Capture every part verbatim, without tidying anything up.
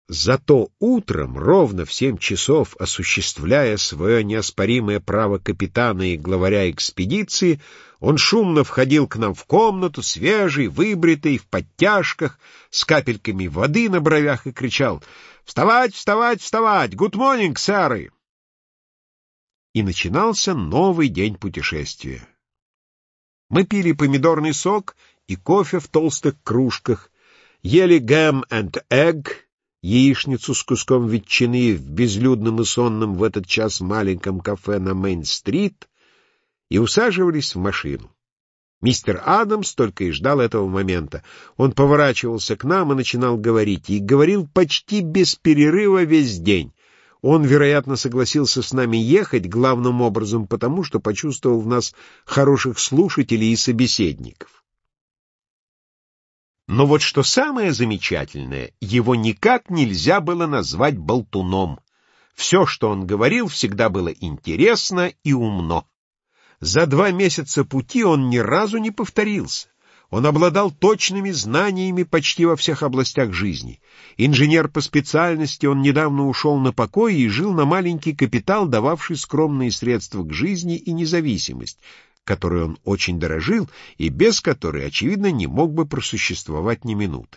Зато утром, ровно в семь часов, осуществляя свое неоспоримое право капитана и главаря экспедиции, он шумно входил к нам в комнату, свежий, выбритый, в подтяжках, с капельками воды на бровях, и кричал: «Вставать, вставать, вставать! Good morning, сэры!» И начинался новый день путешествия. Мы пили помидорный сок и кофе в толстых кружках, ели гэм and egg, яичницу с куском ветчины в безлюдном и сонном в этот час маленьком кафе на Мейн-стрит, и усаживались в машину. Мистер Адамс только и ждал этого момента. Он поворачивался к нам и начинал говорить, и говорил почти без перерыва весь день. Он, вероятно, согласился с нами ехать, главным образом потому, что почувствовал в нас хороших слушателей и собеседников. Но вот что самое замечательное, его никак нельзя было назвать болтуном. Все, что он говорил, всегда было интересно и умно. За два месяца пути он ни разу не повторился. Он обладал точными знаниями почти во всех областях жизни. Инженер по специальности, он недавно ушел на покой и жил на маленький капитал, дававший скромные средства к жизни и независимость, которой он очень дорожил и без которой, очевидно, не мог бы просуществовать ни минуты.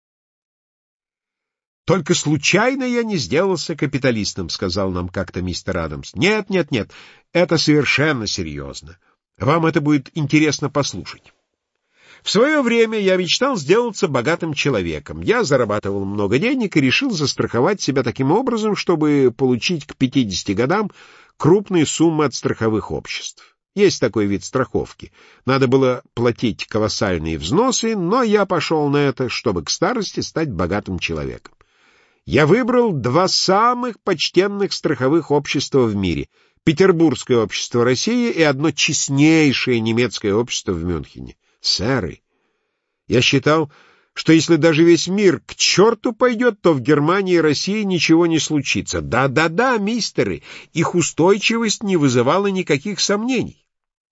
«Только случайно я не сделался капиталистом», — сказал нам как-то мистер Адамс. «Нет, нет, нет, это совершенно серьезно. Вам это будет интересно послушать. В свое время я мечтал сделаться богатым человеком. Я зарабатывал много денег и решил застраховать себя таким образом, чтобы получить к пятидесяти годам крупные суммы от страховых обществ. Есть такой вид страховки. Надо было платить колоссальные взносы, но я пошел на это, чтобы к старости стать богатым человеком. Я выбрал два самых почтенных страховых общества в мире — Петербургское общество России и одно честнейшее немецкое общество в Мюнхене. Сэры, я считал, что если даже весь мир к черту пойдет, то в Германии и России ничего не случится. Да-да-да, мистеры, их устойчивость не вызывала никаких сомнений.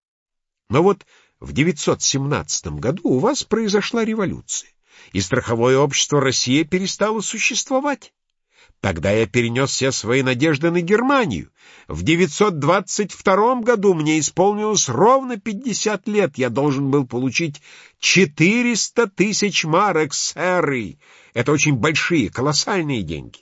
Но вот в девятьсот семнадцатом году у вас произошла революция, и страховое общество «Россия» перестало существовать. Тогда я перенес все свои надежды на Германию. В девятьсот двадцать втором году мне исполнилось ровно пятьдесят лет. Я должен был получить четыреста тысяч марок, сэры. Это очень большие, колоссальные деньги.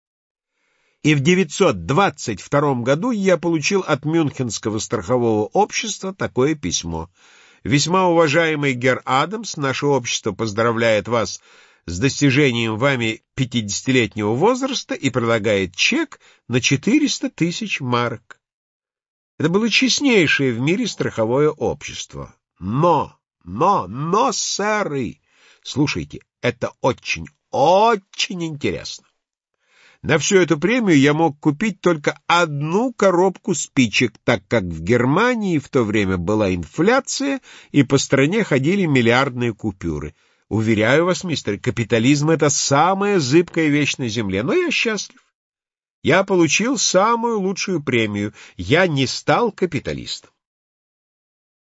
И в девятьсот двадцать втором году я получил от Мюнхенского страхового общества такое письмо. «Весьма уважаемый герр Адамс, наше общество поздравляет вас с достижением вами пятидесятилетнего возраста и предлагает чек на четыреста тысяч марок». Это было честнейшее в мире страховое общество. Но, но, но, сэры, слушайте, это очень, очень интересно. На всю эту премию я мог купить только одну коробку спичек, так как в Германии в то время была инфляция, и по стране ходили миллиардные купюры. Уверяю вас, мистер, капитализм — это самая зыбкая вещь на земле, но я счастлив. Я получил самую лучшую премию. Я не стал капиталистом.